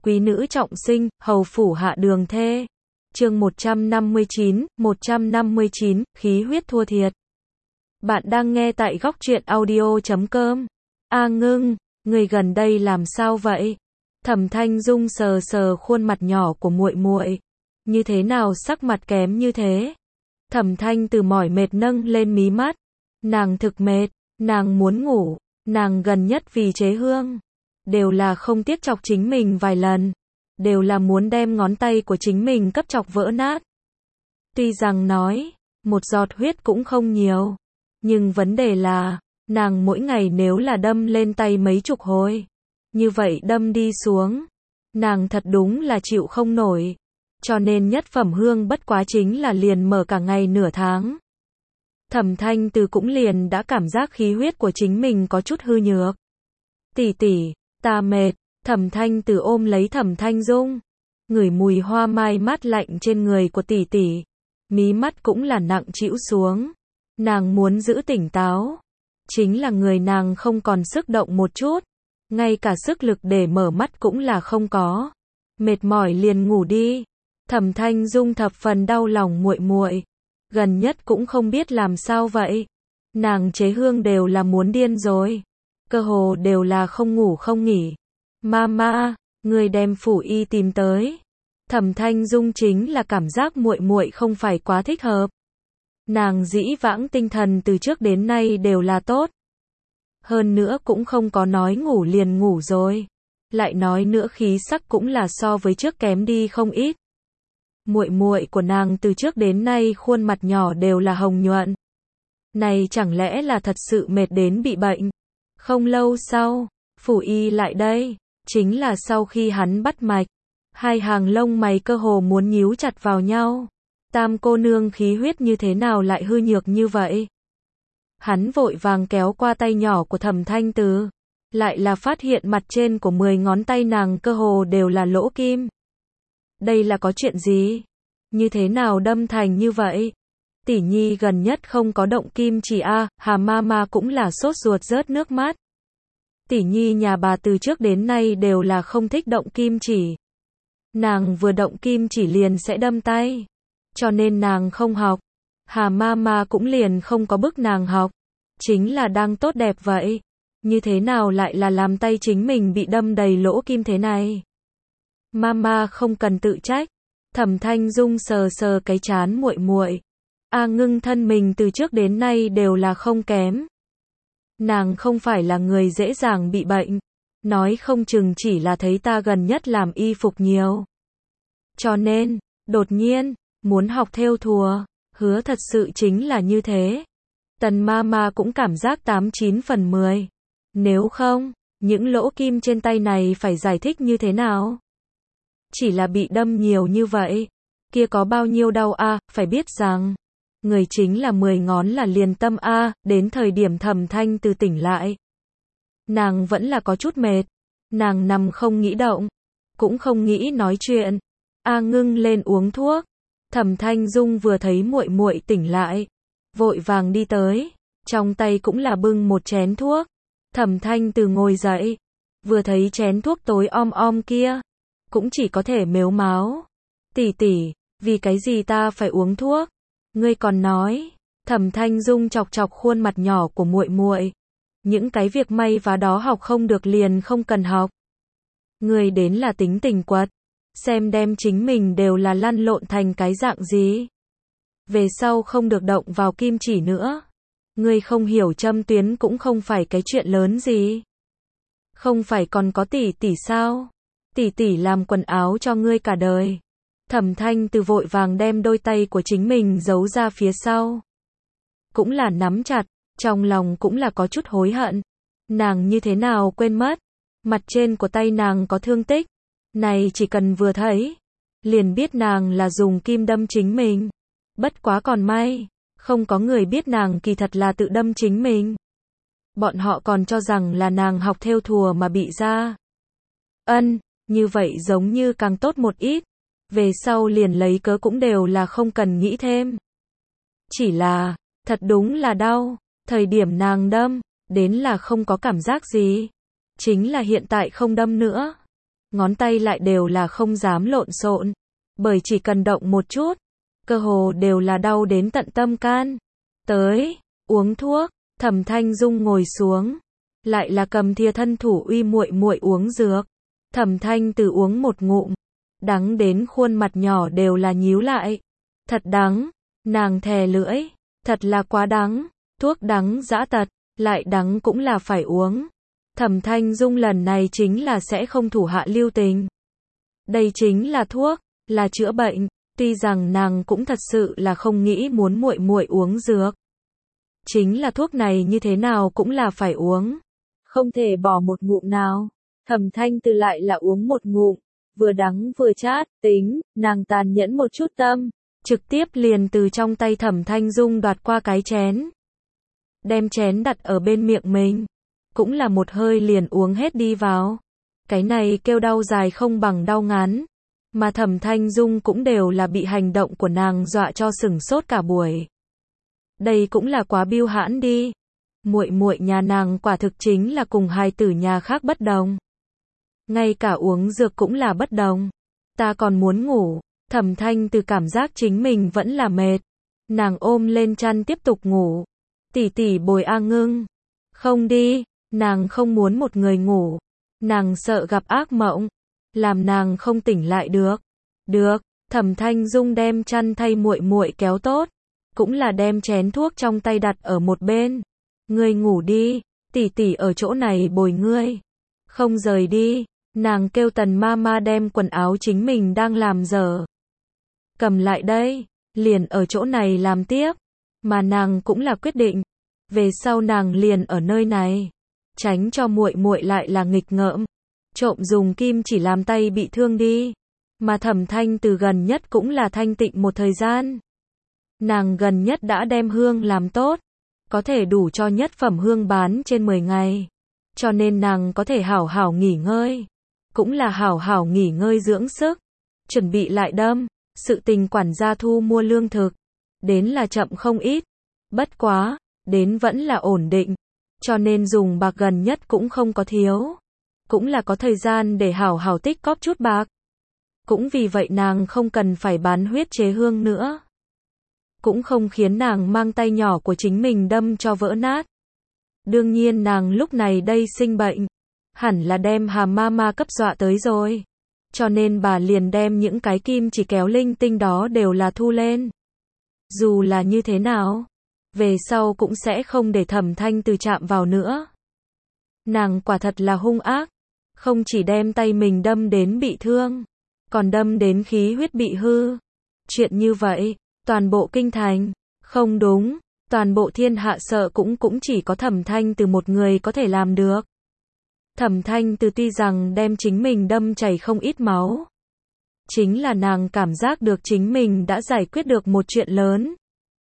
Quý nữ trọng sinh, hầu phủ hạ đường thê. Chương 159, khí huyết thua thiệt. Bạn đang nghe tại góc truyện audio.com. A Ngưng, người gần đây làm sao vậy? Thẩm Thanh Dung sờ sờ khuôn mặt nhỏ của muội muội. Như thế nào sắc mặt kém như thế? Thẩm Thanh từ mỏi mệt nâng lên mí mắt. Nàng thực mệt, nàng muốn ngủ, nàng gần nhất vì Chế Hương. Đều là không tiếc chọc chính mình vài lần. Đều là muốn đem ngón tay của chính mình cấp chọc vỡ nát. Tuy rằng nói, một giọt huyết cũng không nhiều. Nhưng vấn đề là, nàng mỗi ngày nếu là đâm lên tay mấy chục hồi. Như vậy đâm đi xuống. Nàng thật đúng là chịu không nổi. Cho nên nhất phẩm hương bất quá chính là liền mở cả ngày nửa tháng. Thẩm Thanh Từ cũng liền đã cảm giác khí huyết của chính mình có chút hư nhược. Tỷ tỷ, ta mệt. Thẩm Thanh Từ ôm lấy Thẩm Thanh Dung, ngửi mùi hoa mai mát lạnh trên người của tỷ tỷ, mí mắt cũng là nặng trĩu xuống. Nàng muốn giữ tỉnh táo, chính là người nàng không còn sức động một chút, ngay cả sức lực để mở mắt cũng là không có. Mệt mỏi liền ngủ đi. Thẩm Thanh Dung thập phần đau lòng muội muội, gần nhất cũng không biết làm sao vậy. Nàng Chế Hương đều là muốn điên rồi, cơ hồ đều là không ngủ không nghỉ. Mama, người đem phủ y tìm tới. Thẩm Thanh Dung chính là cảm giác muội muội không phải quá thích hợp. Nàng dĩ vãng tinh thần từ trước đến nay đều là tốt. Hơn nữa cũng không có nói ngủ liền ngủ rồi. Lại nói nữa khí sắc cũng là so với trước kém đi không ít. Muội muội của nàng từ trước đến nay khuôn mặt nhỏ đều là hồng nhuận. Này chẳng lẽ là thật sự mệt đến bị bệnh. Không lâu sau, phủ y lại đây. Chính là sau khi hắn bắt mạch, hai hàng lông mày cơ hồ muốn nhíu chặt vào nhau. Tam cô nương khí huyết như thế nào lại hư nhược như vậy? Hắn vội vàng kéo qua tay nhỏ của Thẩm Thanh Từ, lại là phát hiện mặt trên của 10 ngón tay nàng cơ hồ đều là lỗ kim. Đây là có chuyện gì? Như thế nào đâm thành như vậy? Tỷ nhi gần nhất không có động kim chỉ a. Hà Mama cũng là sốt ruột rớt nước mắt. Tỷ nhi nhà bà từ trước đến nay đều là không thích động kim chỉ. Nàng vừa động kim chỉ liền sẽ đâm tay. Cho nên nàng không học. Hà Mama cũng liền không có bức nàng học. Chính là đang tốt đẹp vậy. Như thế nào lại là làm tay chính mình bị đâm đầy lỗ kim thế này? Mama không cần tự trách. Thẩm Thanh Dung sờ sờ cái trán muội muội. A Ngưng thân mình từ trước đến nay đều là không kém. Nàng không phải là người dễ dàng bị bệnh. Nói không chừng chỉ là thấy ta gần nhất làm y phục nhiều. Cho nên, đột nhiên, muốn học thêu thùa, hứa thật sự chính là như thế. Tần Mama cũng cảm giác 89 phần 10. Nếu không, những lỗ kim trên tay này phải giải thích như thế nào? Chỉ là bị đâm nhiều như vậy, kia có bao nhiêu đau a, phải biết rằng, người chính là 10 ngón là liền tâm a. Đến thời điểm Thẩm Thanh Từ tỉnh lại, nàng vẫn là có chút mệt. Nàng nằm không nghĩ động, cũng không nghĩ nói chuyện. A Ngưng lên uống thuốc. Thẩm Thanh Dung vừa thấy muội muội tỉnh lại, vội vàng đi tới, trong tay cũng là bưng một chén thuốc. Thẩm Thanh Từ ngồi dậy, vừa thấy chén thuốc tối om om kia, cũng chỉ có thể mếu máo. Tỷ tỷ, vì cái gì ta phải uống thuốc? Ngươi còn nói. Thẩm Thanh Dung chọc chọc khuôn mặt nhỏ của muội muội. Những cái việc may vá đó học không được liền không cần học. Ngươi đến là tính tình quật, xem đem chính mình đều là lăn lộn thành cái dạng gì. Về sau không được động vào kim chỉ nữa. Ngươi không hiểu châm tuyến cũng không phải cái chuyện lớn gì. Không phải còn có tỷ tỷ sao? Tỷ tỷ làm quần áo cho ngươi cả đời. Thẩm Thanh Từ vội vàng đem đôi tay của chính mình giấu ra phía sau. Cũng là nắm chặt, trong lòng cũng là có chút hối hận. Nàng như thế nào quên mất, mặt trên của tay nàng có thương tích. Này chỉ cần vừa thấy, liền biết nàng là dùng kim đâm chính mình. Bất quá còn may, không có người biết nàng kỳ thật là tự đâm chính mình. Bọn họ còn cho rằng là nàng học thêu thùa mà bị ra. Như vậy giống như càng tốt một ít. Về sau liền lấy cớ cũng đều là không cần nghĩ thêm. Chỉ là, thật đúng là đau. Thời điểm nàng đâm, đến là không có cảm giác gì. Chính là hiện tại không đâm nữa. ngón tay lại đều là không dám lộn xộn, bởi chỉ cần động một chút, cơ hồ đều là đau đến tận tâm can. Tới, uống thuốc, Thẩm Thanh Dung ngồi xuống, lại là cầm thìa thân thủ uy muội muội uống dược. Thẩm Thanh Từ uống một ngụm, đắng đến khuôn mặt nhỏ đều là nhíu lại. Thật đắng, nàng thè lưỡi, thật là quá đắng, thuốc đắng dã tật, lại đắng cũng là phải uống. Thẩm Thanh Dung lần này chính là sẽ không thủ hạ lưu tình. Đây chính là thuốc, là chữa bệnh, tuy rằng nàng cũng thật sự là không nghĩ muốn muội muội uống dược. Chính là thuốc này như thế nào cũng là phải uống, không thể bỏ một ngụm nào. Thẩm Thanh Từ lại là uống một ngụm, vừa đắng vừa chát, tính, nàng tàn nhẫn một chút tâm, trực tiếp liền từ trong tay Thẩm Thanh Dung đoạt qua cái chén. Đem chén đặt ở bên miệng mình, cũng là một hơi liền uống hết đi vào. Cái này kêu đau dài không bằng đau ngắn, mà Thẩm Thanh Dung cũng đều là bị hành động của nàng dọa cho sửng sốt cả buổi. Đây cũng là quá biêu hãn đi. Muội muội nhà nàng quả thực chính là cùng hài tử nhà khác bất đồng. Ngay cả uống dược cũng là bất đồng. Ta còn muốn ngủ. Thẩm Thanh Từ cảm giác chính mình vẫn là mệt. Nàng ôm lên chăn tiếp tục ngủ. Tỷ tỷ bồi A Ngưng. Không đi, nàng không muốn một người ngủ. Nàng sợ gặp ác mộng, làm nàng không tỉnh lại được. Được, Thẩm Thanh Dung đem chăn thay muội muội kéo tốt, cũng là đem chén thuốc trong tay đặt ở một bên. Ngươi ngủ đi, tỷ tỷ ở chỗ này bồi ngươi. Không rời đi. Nàng kêu Tần Mama đem quần áo chính mình đang làm dở cầm lại đây, liền ở chỗ này làm tiếp. Mà nàng cũng là quyết định, về sau nàng liền ở nơi này, tránh cho muội muội lại là nghịch ngợm, trộm dùng kim chỉ làm tay bị thương đi. Mà Thẩm Thanh Từ gần nhất cũng là thanh tịnh một thời gian. Nàng gần nhất đã đem hương làm tốt, có thể đủ cho nhất phẩm hương bán trên 10 ngày. Cho nên nàng có thể hảo hảo nghỉ ngơi, cũng là hảo hảo nghỉ ngơi dưỡng sức, chuẩn bị lại đâm, sự tình quản gia thu mua lương thực, đến là chậm không ít, bất quá, đến vẫn là ổn định, cho nên dùng bạc gần nhất cũng không có thiếu, cũng là có thời gian để hảo hảo tích cóp chút bạc. Cũng vì vậy nàng không cần phải bán huyết chế hương nữa, cũng không khiến nàng mang tay nhỏ của chính mình đâm cho vỡ nát. Đương nhiên nàng lúc này đây sinh bệnh, hẳn là đem Hà Mama cấp dọa tới rồi. Cho nên bà liền đem những cái kim chỉ kéo linh tinh đó đều là thu lên. Dù là như thế nào, về sau cũng sẽ không để Thẩm Thanh Từ chạm vào nữa. Nàng quả thật là hung ác, không chỉ đem tay mình đâm đến bị thương, còn đâm đến khí huyết bị hư. Chuyện như vậy, toàn bộ kinh thành, không đúng, toàn bộ thiên hạ sợ cũng chỉ có Thẩm Thanh Từ một người có thể làm được. Thẩm Thanh Từ tuy rằng đem chính mình đâm chảy không ít máu, chính là nàng cảm giác được chính mình đã giải quyết được một chuyện lớn.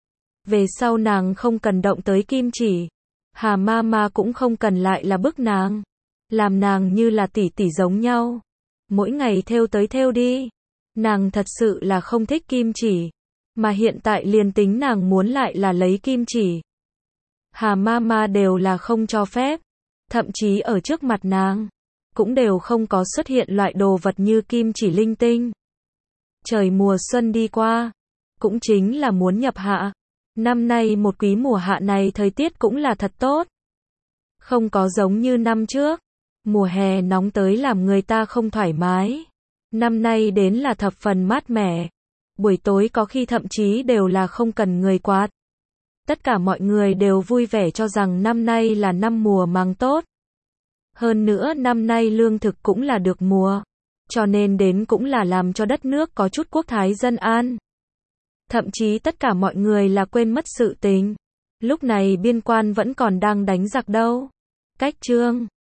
Về sau nàng không cần động tới kim chỉ, Hà Mama cũng không cần lại là bức nàng, làm nàng như là tỷ tỷ giống nhau, mỗi ngày thêu tới thêu đi. Nàng thật sự là không thích kim chỉ, mà hiện tại liền tính nàng muốn lại là lấy kim chỉ, Hà Mama đều là không cho phép. Thậm chí ở trước mặt nàng, cũng đều không có xuất hiện loại đồ vật như kim chỉ linh tinh. Trời mùa xuân đi qua, cũng chính là muốn nhập hạ. Năm nay một quý mùa hạ này thời tiết cũng là thật tốt. Không có giống như năm trước, mùa hè nóng tới làm người ta không thoải mái. Năm nay đến là thập phần mát mẻ. Buổi tối có khi thậm chí đều là không cần người quạt. Tất cả mọi người đều vui vẻ cho rằng năm nay là năm mùa màng tốt. Hơn nữa năm nay lương thực cũng là được mùa, cho nên đến cũng là làm cho đất nước có chút quốc thái dân an. Thậm chí tất cả mọi người là quên mất sự tình. Lúc này biên quan vẫn còn đang đánh giặc đâu. Cách chương